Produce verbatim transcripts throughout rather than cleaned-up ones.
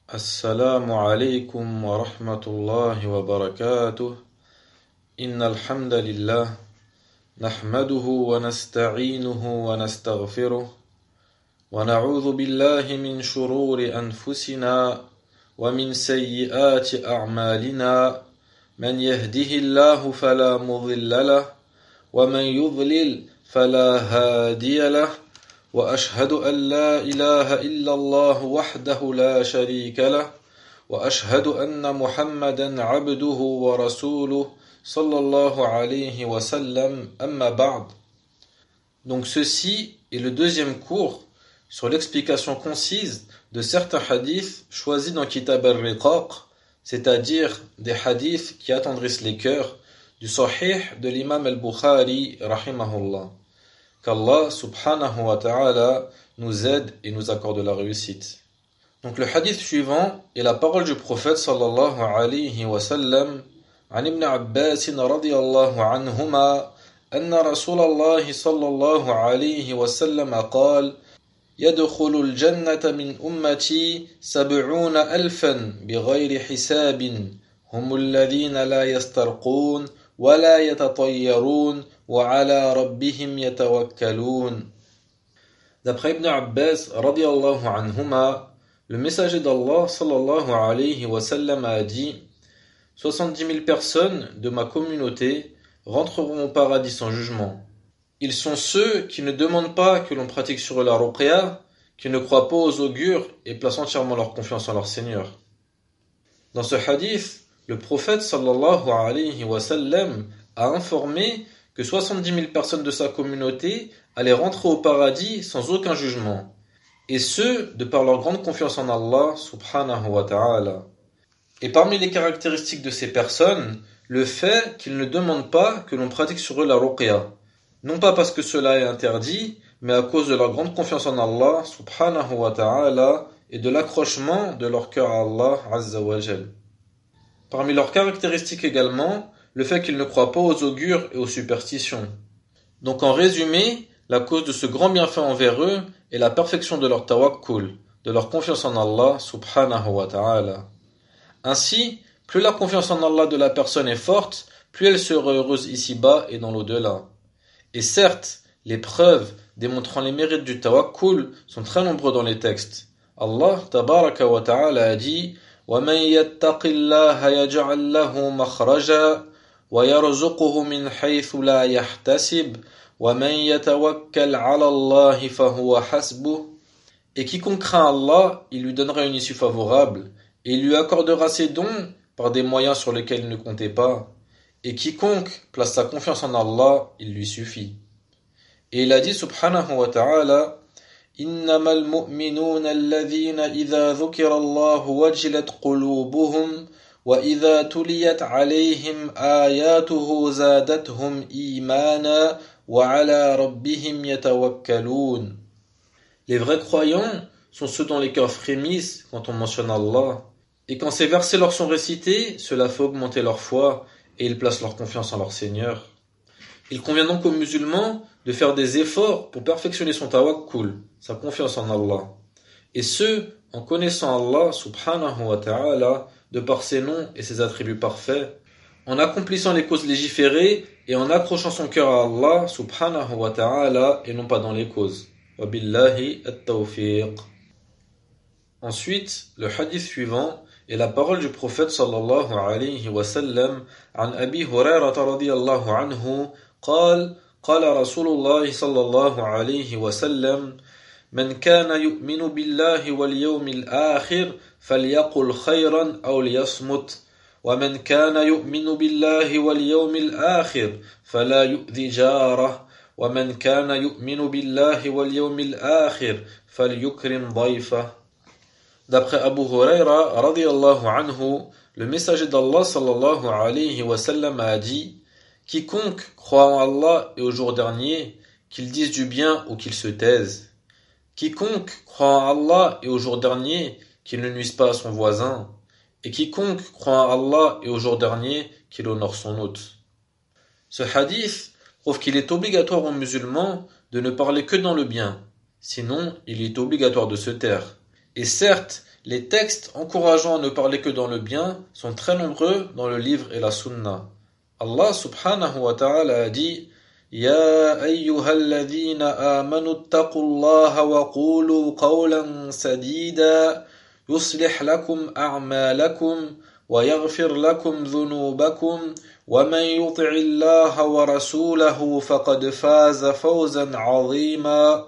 السلام عليكم ورحمة الله وبركاته. إن الحمد لله نحمده ونستعينه ونستغفره ونعوذ بالله من شرور أنفسنا ومن سيئات أعمالنا. من يهده الله فلا مضل له ومن يضلل فلا هادي له وأشهد أن لا إله إلا الله وحده لا شريك له وأشهد أن محمدا عبده ورسوله صلى الله عليه وسلم أما بعد. Donc ceci est le deuxième cours sur l'explication concise de certains hadiths choisis dans Kitab al-Riqaq, c'est-à-dire des hadiths qui attendrissent les cœurs du Sahih de l'imam al-Bukhari rahimahullah. Qu'Allah subhanahu wa ta'ala nous aide et nous accorde la réussite. Donc le hadith suivant est la parole du prophète sallallahu alayhi wa sallam عن ابن عباس رضي الله عنهما أن رسول الله صلى الله عليه وسلم قال يدخل الجنة من أمتي سبعون ألفا بغير حساب هم الذين لا يسترقون ولا يتطيرون وعلى ربهم يتوكلون. D'après Ibn Abbas radiyallahu anhuma, le messager d'Allah sallallahu alayhi wa sallam a dit: soixante-dix mille personnes de ma communauté rentreront au paradis sans jugement. Ils sont ceux qui ne demandent pas que l'on pratique sur eux la ruqya, qui ne croient pas aux augures et placent entièrement leur confiance en leur Seigneur. Dans ce hadith, le prophète sallallahu alayhi wa sallam a informé que soixante-dix mille personnes de sa communauté allaient rentrer au paradis sans aucun jugement, et ce, de par leur grande confiance en Allah subhanahu wa ta'ala. Et parmi les caractéristiques de ces personnes, le fait qu'ils ne demandent pas que l'on pratique sur eux la ruqya, non pas parce que cela est interdit, mais à cause de leur grande confiance en Allah subhanahu wa ta'ala et de l'accrochement de leur cœur à Allah azza wa jal. Parmi leurs caractéristiques également, le fait qu'ils ne croient pas aux augures et aux superstitions. Donc en résumé, la cause de ce grand bienfait envers eux est la perfection de leur tawakkul, de leur confiance en Allah subhanahu wa ta'ala. Ainsi, plus la confiance en Allah de la personne est forte, plus elle sera heureuse ici-bas et dans l'au-delà. Et certes, les preuves démontrant les mérites du tawakkul sont très nombreux dans les textes. Allah tabaraka wa ta'ala a dit: وَمَنْ يَتَّقِ اللَّهَ يَجْعَلْ لَهُ مَخْرَجًا وَيَرْزُقْهُ مِنْ حَيْثُ لَا يَحْتَسِبُ وَمَنْ يَتَوَكَّلْ عَلَى اللَّهِ فَهُوَ حَسْبُهُ. Et quiconque craint Allah, il lui donnera une issue favorable, et il lui accordera ses dons par des moyens sur lesquels il ne comptait pas. Et quiconque place sa confiance en Allah, il lui suffit. Et il a dit subhanahu wa ta'ala: إنما المؤمنون الذين إذا ذكر الله وجلت قلوبهم وإذا تليت عليهم آياته زادتهم إيمانا وعلى ربهم يتوكلون. Les vrais croyants sont ceux dont les cœurs frémissent quand on mentionne Allah. Et quand ces versets leur sont récités, cela fait augmenter leur foi et ils placent leur confiance en leur Seigneur. Il convient donc aux musulmans de faire des efforts pour perfectionner son tawakkul, sa confiance en Allah. Et ce, en connaissant Allah subhanahu wa ta'ala, de par ses noms et ses attributs parfaits, en accomplissant les causes légiférées et en accrochant son cœur à Allah subhanahu wa ta'ala et non pas dans les causes. Wa billahi at-tawfiq. Ensuite, le hadith suivant est la parole du prophète sallallahu alayhi wa sallam عن أبي هريرة رضي الله عنه قال قال رسول الله صلى الله عليه وسلم من كان يؤمن بالله واليوم الآخر فليقل خيرا أو ليصمت ومن كان يؤمن بالله واليوم الآخر فلا يؤذي جاره ومن كان يؤمن بالله واليوم الآخر فليكرم ضيفه. D'après Abu Huraira radiyallahu anhu, le messager d'Allah sallallahu alayhi wa sallam a dit: quiconque croit en Allah et au jour dernier, qu'il dise du bien ou qu'il se taise. Quiconque croit en Allah et au jour dernier, qu'il ne nuise pas à son voisin. Et quiconque croit en Allah et au jour dernier, qu'il honore son hôte. Ce hadith prouve qu'il est obligatoire aux musulmans de ne parler que dans le bien, sinon il est obligatoire de se taire. Et certes, les textes encourageant à ne parler que dans le bien sont très nombreux dans le livre et la sunna. Allah subhanahu wa ta'ala a dit Ya ayyuhalladhina amanu attaqullaha wa qulu qawlan sadida yuslih lakum a'malakum wa yaghfir lakum dhunubakum wa man yuti'illaha wa rasulahu faqad faza fawzan 'azima.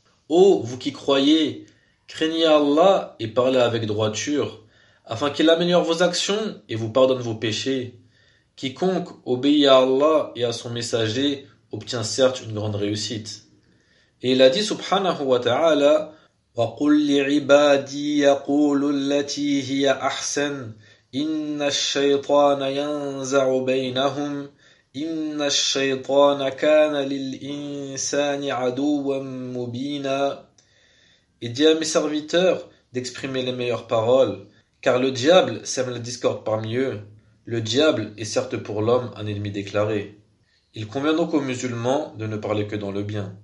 Ô vous qui croyez, craignez Allah et parlez avec droiture, afin qu'il améliore vos actions et vous pardonne vos péchés. Quiconque obéit à Allah et à son messager obtient certes une grande réussite. Et il a dit subhanahu wa ta'ala وَقُلْ لِعِبَادِي يَقُولُوا الَّتِي هِيَ أَحْسَنُ إِنَّ الشَّيْطَانَ يَنزَعُ بَيْنَهُمْ إِنَّ الشَّيْطَانَ كَانَ لِلْإِنسَانِ عَدُوًّا مُبِينًا. Et dis à mes serviteurs d'exprimer les meilleures paroles, car le diable sème la discorde parmi eux. Le diable est certes pour l'homme un ennemi déclaré. Il convient donc aux musulmans de ne parler que dans le bien.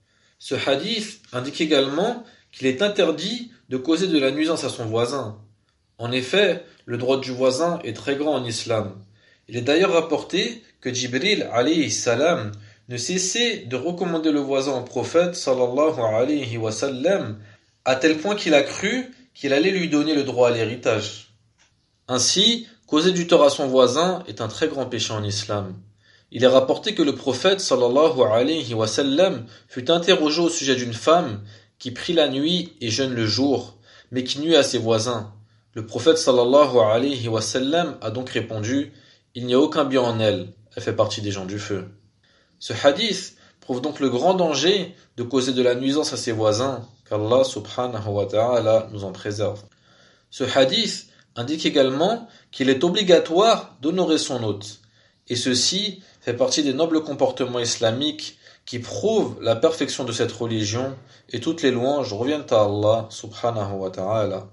Ce hadith indique également qu'il est interdit de causer de la nuisance à son voisin. En effet, le droit du voisin est très grand en islam. Il est d'ailleurs rapporté que Jibril alayhi salam ne cessait de recommander le voisin au prophète sallallahu alayhi wa sallam à tel point qu'il a cru qu'il allait lui donner le droit à l'héritage. Ainsi, causer du tort à son voisin est un très grand péché en islam. Il est rapporté que le prophète sallallahu alayhi wa sallam fut interrogé au sujet d'une femme qui prie la nuit et jeûne le jour, mais qui nuit à ses voisins. Le prophète sallallahu alayhi wa sallam a donc répondu « Il n'y a aucun bien en elle, elle fait partie des gens du feu ». Ce hadith prouve donc le grand danger de causer de la nuisance à ses voisins, qu'Allah subhanahu wa ta'ala nous en préserve. Ce hadith indique également qu'il est obligatoire d'honorer son hôte, et ceci fait partie des nobles comportements islamiques qui prouvent la perfection de cette religion, et toutes les louanges reviennent à Allah subhanahu wa ta'ala.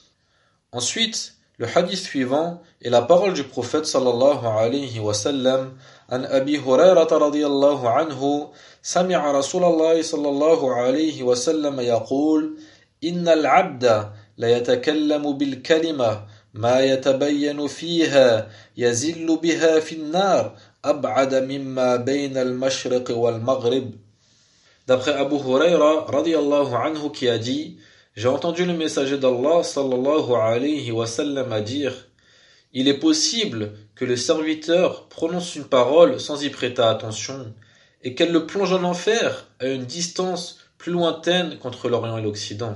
Ensuite, le hadith suivant est la parole du prophète sallallahu alayhi wa sallam an Abi Hurayrata radiyallahu anhu sami'a Rasulallah sallallahu alayhi wa sallam yaqul innal abda la yatakallamu bil kalima ma yatabayyanu fiha yazillu biha fin nar ab'ada mimma bayna al mashriq wal maghrib. D'après Abu Hurayra radiyallahu anhu qui a dit J'ai entendu le messager d'Allah sallallahu alayhi wa sallam à dire Il est possible que le serviteur prononce une parole sans y prêter attention et qu'elle le plonge en enfer à une distance plus lointaine qu'entre l'Orient et l'Occident.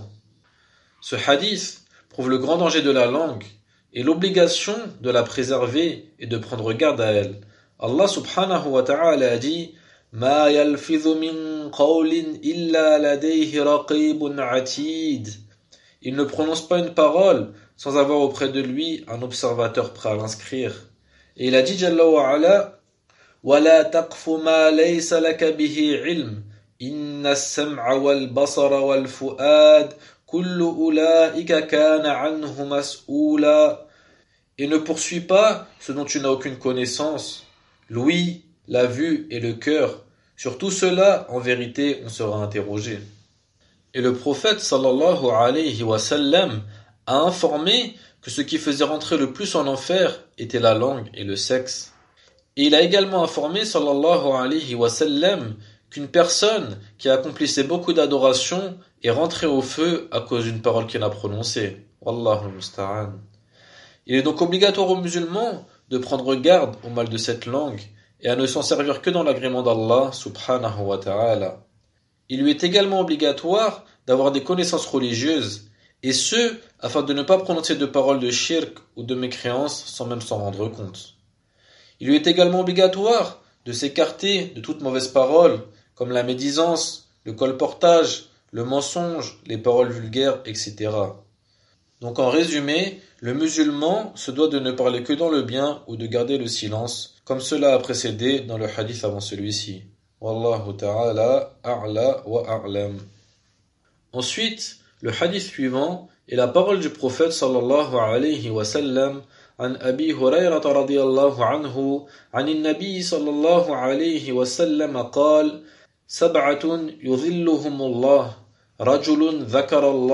Ce hadith prouve le grand danger de la langue et l'obligation de la préserver et de prendre garde à elle. Allah subhanahu wa ta'ala a dit Ma yalfidhu min qawlin illa ladayhi raqibun atid. Il ne prononce pas une parole sans avoir auprès de lui un observateur prêt à l'inscrire. Et il a dit Jalla wa ala وَلَا تَقْفُ مَا لَيْسَ لَكَ بِهِ عِلْمٌ إِنَّ السَّمْعَ وَالْبَصَرَ وَالْفُؤَادَ كُلُّ أُولَئِكَ كَانَ عَنْهُ مَسْئُولًا. Et ne poursuis pas ce dont tu n'as aucune connaissance. L'ouïe, la vue et le cœur, sur tout cela, en vérité, on sera interrogé. Et le prophète sallallahu alayhi wa sallam a informé que ce qui faisait rentrer le plus en enfer était la langue et le sexe. Et il a également informé sallallahu alayhi wa sallam qu'une personne qui accomplissait beaucoup d'adoration est rentrée au feu à cause d'une parole qu'il a prononcée. Wallahu musta'an. Il est donc obligatoire aux musulmans de prendre garde au mal de cette langue et à ne s'en servir que dans l'agrément d'Allah subhanahu wa ta'ala. Il lui est également obligatoire d'avoir des connaissances religieuses, et ce, afin de ne pas prononcer de paroles de shirk ou de mécréance sans même s'en rendre compte. Il lui est également obligatoire de s'écarter de toute mauvaise parole, comme la médisance, le colportage, le mensonge, les paroles vulgaires, et cetera. Donc en résumé, le musulman se doit de ne parler que dans le bien ou de garder le silence, comme cela a précédé dans le hadith avant celui-ci. Wallahu ta'ala a'la wa a'lam. Ensuite, le hadith suivant est la parole du prophète sallallahu alayhi wa sallam عن أبي هريرة رضي الله عنه عن النبي صلى الله عليه وسلم قال سبعة يظلهم الله رجل ذكر الله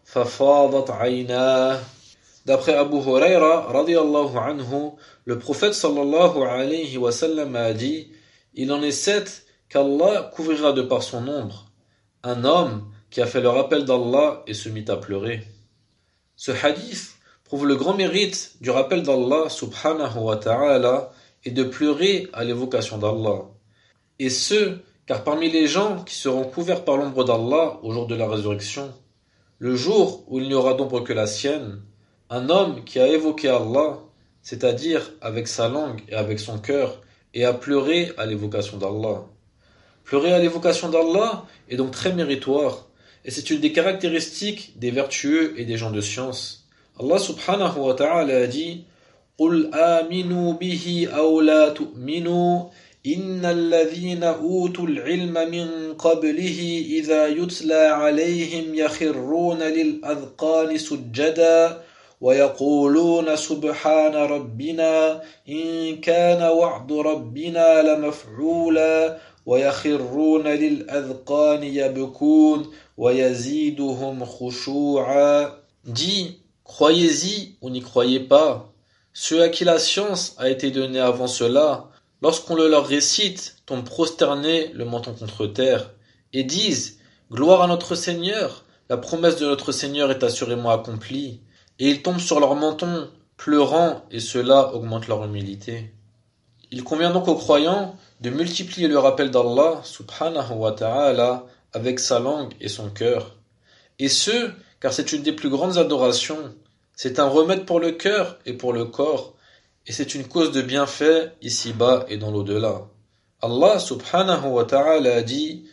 ففاضت عيناه. D'après Abu Huraira radiyallahu anhu, le prophète sallallahu alayhi wa sallam a dit: il en est sept qu'Allah couvrira de par son ombre. Un homme qui a fait le rappel d'Allah et se mit à pleurer. Ce hadith prouve le grand mérite du rappel d'Allah subhanahu wa ta'ala et de pleurer à l'évocation d'Allah. Et ce, car parmi les gens qui seront couverts par l'ombre d'Allah au jour de la résurrection, le jour où il n'y aura d'ombre que la sienne, un homme qui a évoqué Allah, c'est-à-dire avec sa langue et avec son cœur, et a pleuré à l'évocation d'Allah. Pleurer à l'évocation d'Allah est donc très méritoire, et c'est une des caractéristiques des vertueux et des gens de science. Allah subhanahu wa ta'ala a dit: قُلْ آمِنُوا بِهِ أَوْ لَا تُؤْمِنُوا إِنَّ الَّذِينَ أُوتُوا الْعِلْمَ مِنْ قَبْلِهِ إِذَا يُتْلَى عَلَيْهِمْ يَخِرُّونَ لِلْأَذْقَانِ سُجَّدًا ويقولون سبحان ربنا إن كان وعد ربنا لمفعولا ويخرون للأذقان يبكون ويزيدهم خشوعا. Dis, croyez-y ou n'y croyez pas. Ceux à qui la science a été donnée avant cela, lorsqu'on le leur récite, tombent prosternés le menton contre terre et disent: gloire à notre Seigneur, la promesse de notre Seigneur est assurément accomplie. Et ils tombent sur leur menton, pleurant, et cela augmente leur humilité. Il convient donc aux croyants de multiplier le rappel d'Allah, subhanahu wa ta'ala, avec sa langue et son cœur. Et ce, car c'est une des plus grandes adorations, c'est un remède pour le cœur et pour le corps, et c'est une cause de bienfait ici-bas et dans l'au-delà. Allah, subhanahu wa ta'ala, a dit: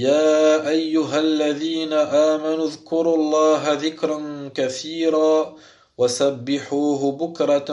يا أيها الذين آمنوا اذكروا الله ذكرا كثيرا وسبحوه بكرة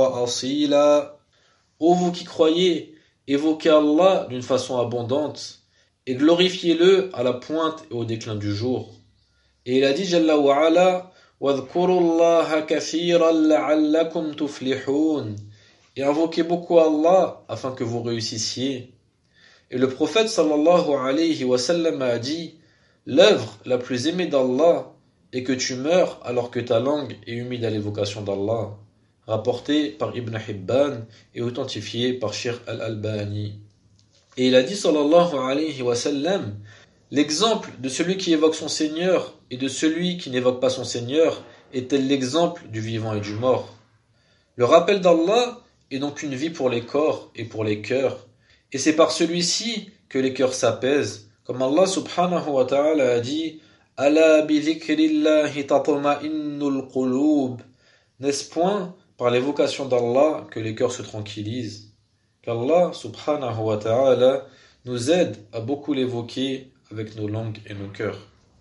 وأصيلا. Ô vous qui croyez, évoquez Allah d'une façon abondante et glorifiez-le à la pointe et au déclin du jour. Et il a dit Jalla wa ala: واذكروا الله كثيرا لعلكم تفلحون. Et invoquez beaucoup Allah afin que vous réussissiez. Et le prophète sallallahu alayhi wa sallam a dit: l'œuvre la plus aimée d'Allah est que tu meurs alors que ta langue est humide à l'évocation d'Allah. Rapporté par Ibn Hibban et authentifié par Sheikh al-Albani. Et il a dit sallallahu alayhi wa sallam: l'exemple de celui qui évoque son Seigneur et de celui qui n'évoque pas son Seigneur est tel l'exemple du vivant et du mort. Le rappel d'Allah est donc une vie pour les corps et pour les cœurs. Et c'est par celui-ci que les cœurs s'apaisent, comme Allah subhanahu wa ta'ala a dit: Ala bi dhikrillahi tatma'innul qulub. N'est-ce point par l'évocation d'Allah que les cœurs se tranquillisent? Qu'Allah subhanahu wa ta'ala nous aide à beaucoup l'évoquer avec nos langues et nos cœurs.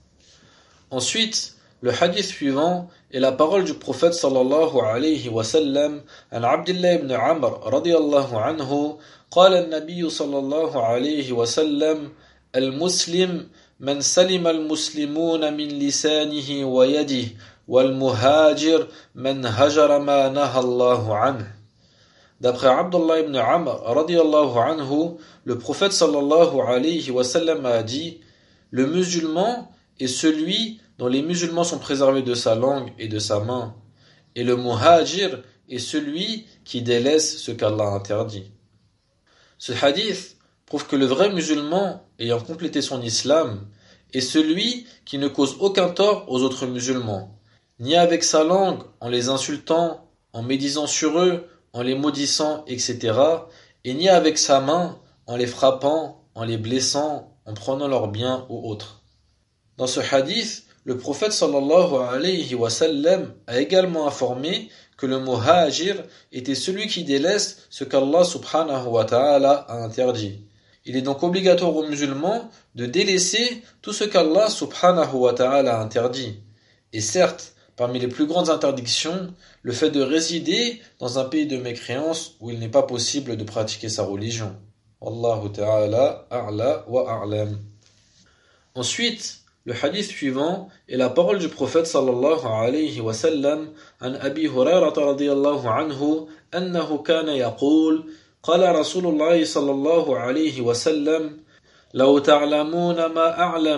Ensuite, le hadith suivant est la parole du prophète sallallahu alayhi wa sallam an Abdullah ibn Amr radiyallahu anhu. قال النبي صلى الله عليه وسلم: المسلم من سلم المسلمون من لسانه ويده والمهاجر من هجر ما نهى الله عنه. D'après Abdullah ibn Amr radiyallahu anhu, le prophète sallallahu alayhi wa sallam a dit: le musulman est celui dont les musulmans sont préservés de sa langue et de sa main, et le muhajir est celui qui délaisse ce qu'Allah interdit. Ce hadith prouve que le vrai musulman, ayant complété son islam, est celui qui ne cause aucun tort aux autres musulmans, ni avec sa langue en les insultant, en médisant sur eux, en les maudissant, et cetera, et ni avec sa main en les frappant, en les blessant, en prenant leurs biens ou autres. Dans ce hadith, le prophète sallallahu alayhi wa sallam a également informé que le muhajir était celui qui délaisse ce qu'Allah subhanahu wa ta'ala a interdit. Il est donc obligatoire aux musulmans de délaisser tout ce qu'Allah subhanahu wa ta'ala a interdit. Et certes, parmi les plus grandes interdictions, le fait de résider dans un pays de mécréance où il n'est pas possible de pratiquer sa religion. Wallahu ta'ala a'la wa a'lam. Ensuite, le hadith suivant est la parole du prophète sallallahu alayhi wa sallam an Abi Hurairah radiyallahu anhu annahu kana yaqul qala Rasulullah sallallahu alayhi wa sallam law ta'lamuna ma a'lam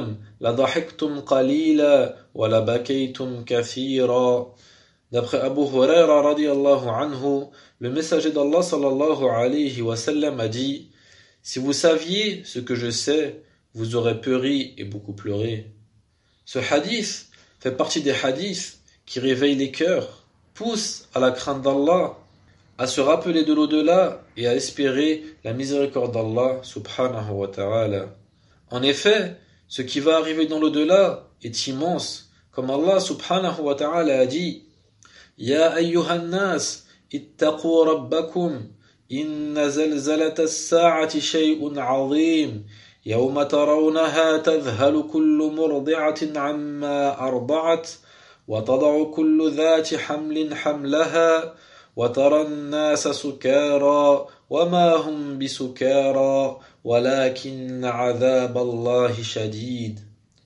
لضحكتم قليلا ولبكيتم كثيرا. D'après Abu Huraira radiyallahu anhu, le messager d'Allah sallallahu alayhi wa sallam a dit: si vous saviez ce que je sais, vous aurez peu ri et beaucoup pleuré. Ce hadith fait partie des hadiths qui réveillent les cœurs, poussent à la crainte d'Allah, à se rappeler de l'au-delà et à espérer la miséricorde d'Allah subhanahu wa ta'ala. En effet, ce qui va arriver dans l'au-delà est immense, comme Allah subhanahu wa ta'ala a dit: Ya ayyuhan nas, ittaqu rabbakum, inna zalzalata as-sa'ati shay'un 'azim, yawma tarawnaha tadhhalu kullu murdi'atin 'amma arda'at, wa tad'u kullu dhati hamlin hamlaha, وترى الناس سكارى وما هم بسكارى ولكن عذاب الله شديد.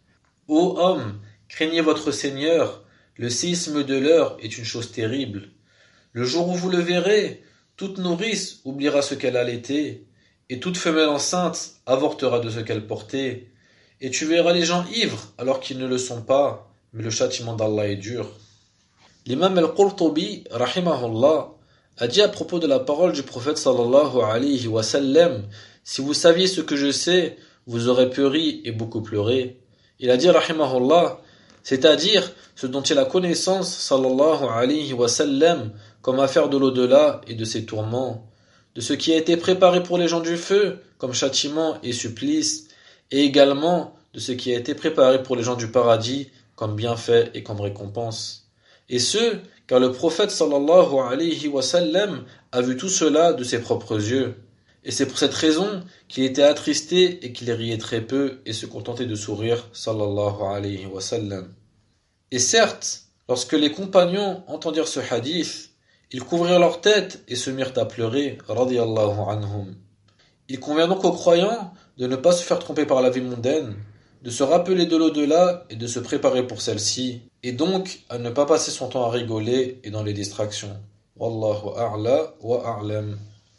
Ô hommes, craignez votre Seigneur, le séisme de l'heure est une chose terrible. Le jour où vous le verrez, toute nourrice oubliera ce qu'elle allaitait, et toute femelle enceinte avortera de ce qu'elle portait. Et tu verras les gens ivres alors qu'ils ne le sont pas, mais le châtiment d'Allah est dur. L'imam al-Qurtubi, rahimahullah, a dit à propos de la parole du prophète sallallahu alayhi wa sallam: si vous saviez ce que je sais, vous aurez peu ri et beaucoup pleuré. Il a dit, rahimahullah, c'est-à-dire ce dont il a connaissance, sallallahu alayhi wa sallam, comme affaire de l'au-delà et de ses tourments, de ce qui a été préparé pour les gens du feu, comme châtiment et supplice, et également de ce qui a été préparé pour les gens du paradis, comme bienfait et comme récompense. Et ce, car le prophète sallallahu alayhi wa sallam a vu tout cela de ses propres yeux. Et c'est pour cette raison qu'il était attristé et qu'il riait très peu et se contentait de sourire sallallahu alayhi wa sallam. Et certes, lorsque les compagnons entendirent ce hadith, ils couvrirent leur tête et se mirent à pleurer radiyallahu anhum. Il convient donc aux croyants de ne pas se faire tromper par la vie mondaine, de se rappeler de l'au-delà et de se préparer pour celle-ci, et donc à ne pas passer son temps à rigoler et dans les distractions. Wallahu a'la wa a'lam.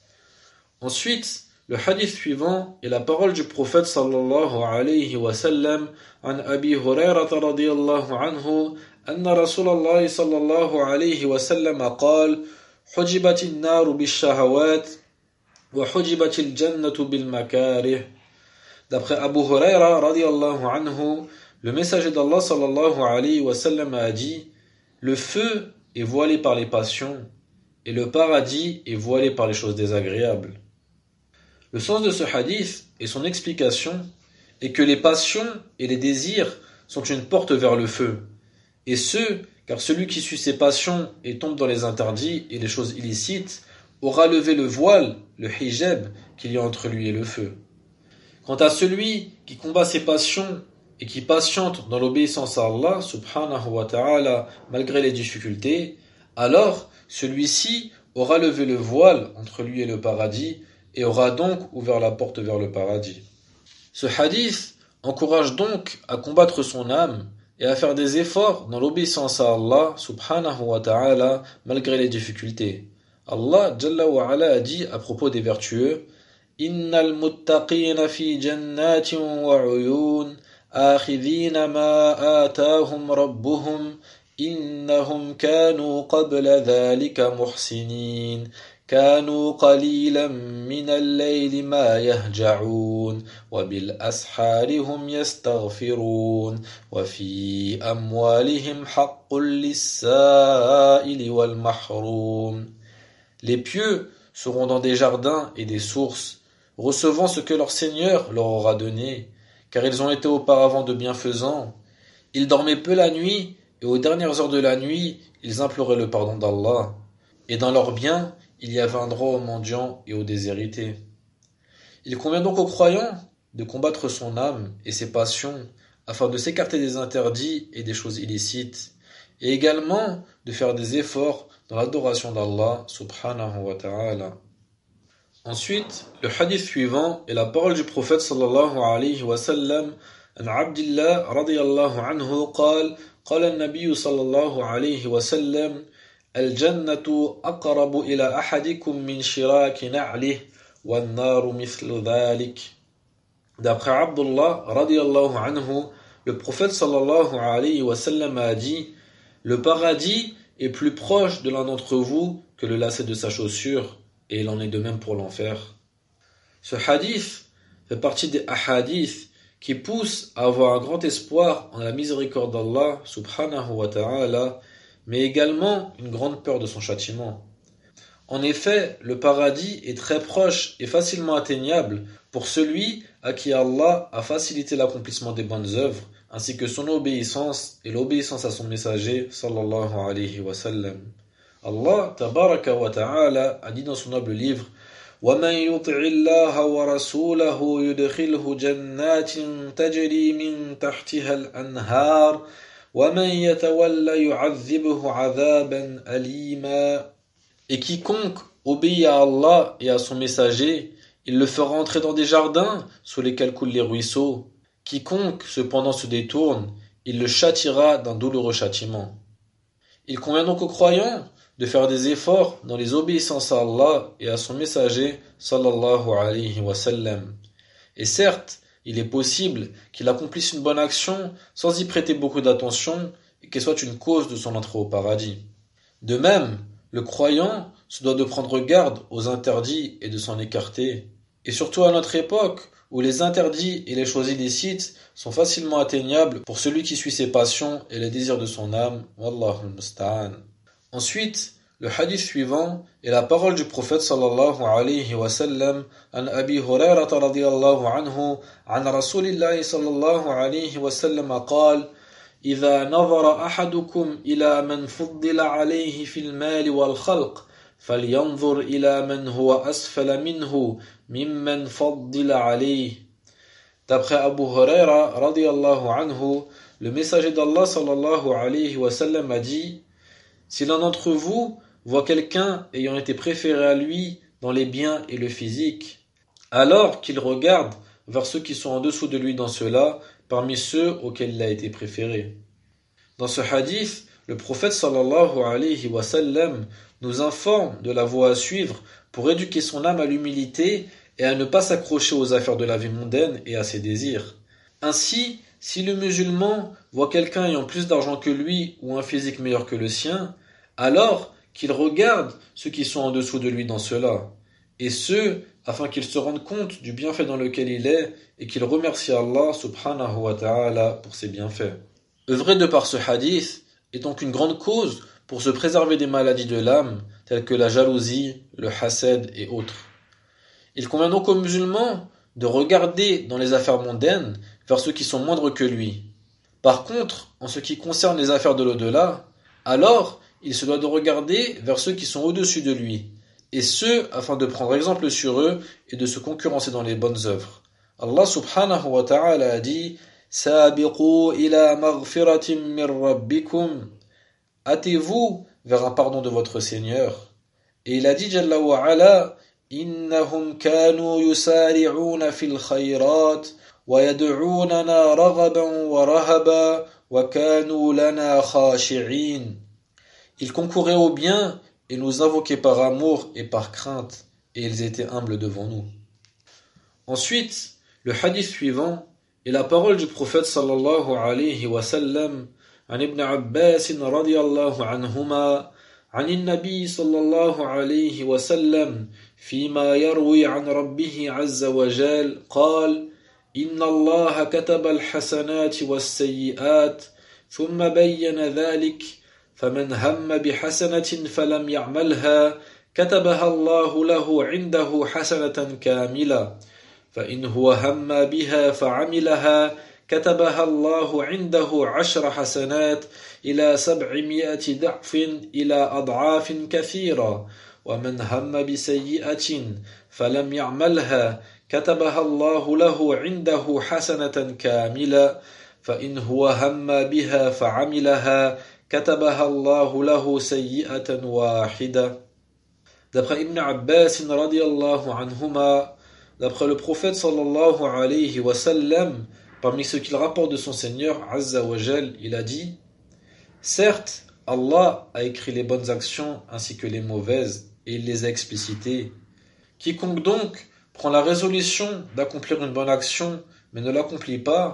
Ensuite, le hadith suivant est la parole du prophète sallallahu alayhi wa sallam an Abi Hurayrata radiyallahu anhu anna Rasulallah sallallahu alayhi wa sallam qala hujibatin naru bish-shahawat wa hujibatil jannatu bil makarih. D'après Abu Huraira radiyallahu anhu, le messager d'Allah sallallahu alayhi wa sallam a dit: le feu est voilé par les passions et le paradis est voilé par les choses désagréables. Le sens de ce hadith et son explication est que les passions et les désirs sont une porte vers le feu. Et ce, car celui qui suit ses passions et tombe dans les interdits et les choses illicites aura levé le voile, le hijab, qu'il y a entre lui et le feu. Quant à celui qui combat ses passions et qui patiente dans l'obéissance à Allah subhanahu wa ta'ala malgré les difficultés, alors celui-ci aura levé le voile entre lui et le paradis et aura donc ouvert la porte vers le paradis. Ce hadith encourage donc à combattre son âme et à faire des efforts dans l'obéissance à Allah subhanahu wa ta'ala malgré les difficultés. Allah Jalla wa Ala a dit à propos des vertueux: Innal muttaqina fi jannatin wa uyun akhidhina ma atahum rabbuhum innahum kanu qabla dhalika muhsinin كانوا قليلا من الليل ما يهجعون وبالأسحار هم يستغفرون وفي أموالهم حق للسائل والمحروم. Les pieux seront dans des jardins et des sources, recevant ce que leur Seigneur leur aura donné, car ils ont été auparavant de bienfaisants. Ils dormaient peu la nuit, et aux dernières heures de la nuit, ils imploraient le pardon d'Allah. Et dans leurs biens, il y avait un droit aux mendiants et aux déshérités. Il convient donc aux croyants de combattre son âme et ses passions afin de s'écarter des interdits et des choses illicites, et également de faire des efforts dans l'adoration d'Allah subhanahu wa ta'ala. Ensuite, le hadith suivant est la parole du prophète sallallahu alayhi wa sallam an Abdillah radiyallahu anhu قال قال النبي صلى الله عليه وسلم الجنة أقرب إلى أحدكم من شراك نعله والنار مثل ذلك. D'après Abdullah radiyallahu anhu, le prophète sallallahu alayhi wa sallam a dit: le paradis est plus proche de l'un d'entre vous que le lacet de sa chaussure, et il en est de même pour l'enfer. Ce hadith fait partie des ahadiths qui poussent à avoir un grand espoir en la miséricorde d'Allah subhanahu wa ta'ala, mais également une grande peur de son châtiment. En effet, le paradis est très proche et facilement atteignable pour celui à qui Allah a facilité l'accomplissement des bonnes œuvres, ainsi que son obéissance et l'obéissance à son messager sallallahu alayhi wa sallam. Allah tabaraka wa ta'ala a dit dans son noble livre: وَمَنْ يُطِعِ اللَّهَ وَرَسُولَهُ يُدْخِلْهُ جَنَّاتٍ تَجْرِي مِنْ تَحْتِهَا الْأَنْهَارُ وَمَنْ يَتَوَلَّ يُعَذِّبْهُ عَذَابًا أَلِيمًا. Et quiconque obéit à Allah et à son messager, il le fera entrer dans des jardins sous lesquels coulent les ruisseaux. Quiconque cependant se détourne, il le châtiera d'un douloureux châtiment. Il convient donc aux croyants de faire des efforts dans les obéissances à Allah et à son messager sallallahu alayhi wa sallam. Et certes, il est possible qu'il accomplisse une bonne action sans y prêter beaucoup d'attention et qu'elle soit une cause de son entrée au paradis. De même, le croyant se doit de prendre garde aux interdits et de s'en écarter. Et surtout à notre époque, où les interdits et les choses illicites sont facilement atteignables pour celui qui suit ses passions et les désirs de son âme. Wallahu musta'an. Ensuite, le hadith suivant est la parole du prophète sallallahu alayhi wa sallam an Abi Hurayrata radiyallahu anhu an Rasulillahi sallallahu alayhi wa sallam qala: إذا نظر أحدكم إلى من فضل عليه في المال والخلق فلينظر إلى من هو أسفل منه ممن فضل عليه. D'après Abu Huraira radiyallahu anhu, le messager d'Allah sallallahu alayhi wa sallam a dit: si l'un d'entre vous voit quelqu'un ayant été préféré à lui dans les biens et le physique, alors qu'il regarde vers ceux qui sont en dessous de lui dans cela, parmi ceux auxquels il a été préféré. Dans ce hadith, le prophète sallallahu alayhi wa sallam nous informe de la voie à suivre pour éduquer son âme à l'humilité et à ne pas s'accrocher aux affaires de la vie mondaine et à ses désirs. Ainsi, si le musulman voit quelqu'un ayant plus d'argent que lui ou un physique meilleur que le sien, alors qu'il regarde ceux qui sont en dessous de lui dans cela, et ce, afin qu'il se rende compte du bienfait dans lequel il est et qu'il remercie Allah subhanahu wa ta'ala pour ses bienfaits. Œuvrer de par ce hadith est donc une grande cause pour se préserver des maladies de l'âme, telles que la jalousie, le hasad et autres. Il convient donc aux musulmans de regarder dans les affaires mondaines vers ceux qui sont moindres que lui. Par contre, en ce qui concerne les affaires de l'au-delà, alors il se doit de regarder vers ceux qui sont au-dessus de lui, et ce, afin de prendre exemple sur eux et de se concurrencer dans les bonnes œuvres. Allah subhanahu wa ta'ala a dit: Sabiqu ila maghfiratin min rabbikum. Hâtez-vous vers un pardon de votre Seigneur. Et il a dit Jalla wa ala: Innahum kanu yusari'una fil khayrat wa yad'unana raghaban wa rahaba wa kanu lana khashi'in. Ils concouraient au bien et nous invoquaient par amour et par crainte, et ils étaient humbles devant nous. Ensuite, le hadith suivant est la parole du prophète sallallahu alayhi wa sallam an Ibn Abbas radiyallahu anhuma عن النبي صلى الله عليه وسلم فيما يروي عن ربه عز وجل قال: إن الله كتب الحسنات والسيئات ثم بين ذلك فمن هم بحسنة فلم يعملها كتبها الله له عنده حسنة كاملة فإن هو هم بها فعملها كتبها الله عنده عشر حسنات إلى سبعمائة ضعف إلى أضعاف كثيرة ومن هم بسيئة فلم يعملها كتبها الله له عنده حسنة كاملة فإن هو هم بها فعملها كتبها الله له سيئة واحدة. D'après Ibn Abbas radiyallahu anhuma, d'après le prophète sallallahu alayhi wa sallam, parmi ce qu'il rapporte de son Seigneur Azza wa Jal, il a dit: certes, Allah a écrit les bonnes actions ainsi que les mauvaises, et il les a explicitées. Quiconque donc prend la résolution d'accomplir une bonne action, mais ne l'accomplit pas,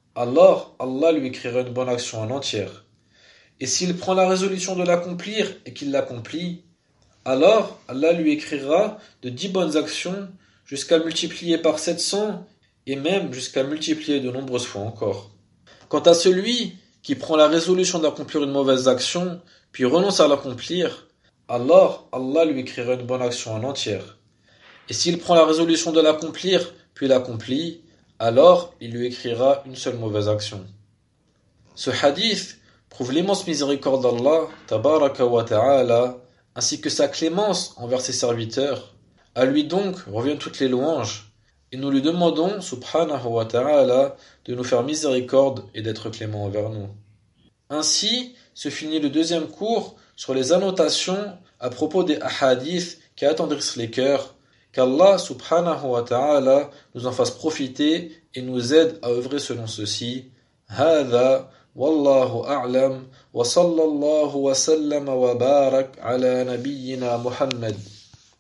alors Allah lui écrira une bonne action en entière. Et s'il prend la résolution de l'accomplir et qu'il l'accomplit, alors Allah lui écrira de dix bonnes actions jusqu'à multiplier par sept cents et même jusqu'à multiplier de nombreuses fois encore. Quant à celui qui prend la résolution d'accomplir une mauvaise action puis renonce à l'accomplir, alors Allah lui écrira une bonne action en entière. Et s'il prend la résolution de l'accomplir puis l'accomplit, alors il lui écrira une seule mauvaise action. Ce hadith prouve l'immense miséricorde d'Allah, tabaraka wa ta'ala, ainsi que sa clémence envers ses serviteurs. À lui donc reviennent toutes les louanges, et nous lui demandons, subhanahu wa ta'ala, de nous faire miséricorde et d'être clément envers nous. Ainsi se finit le deuxième cours sur les annotations à propos des ahadiths qui attendrissent les cœurs, qu'Allah subhanahu wa ta'ala nous en fasse profiter et nous aide à œuvrer selon ceci. هذا والله أعلم وصلى الله وسلم وبارك على نبينا محمد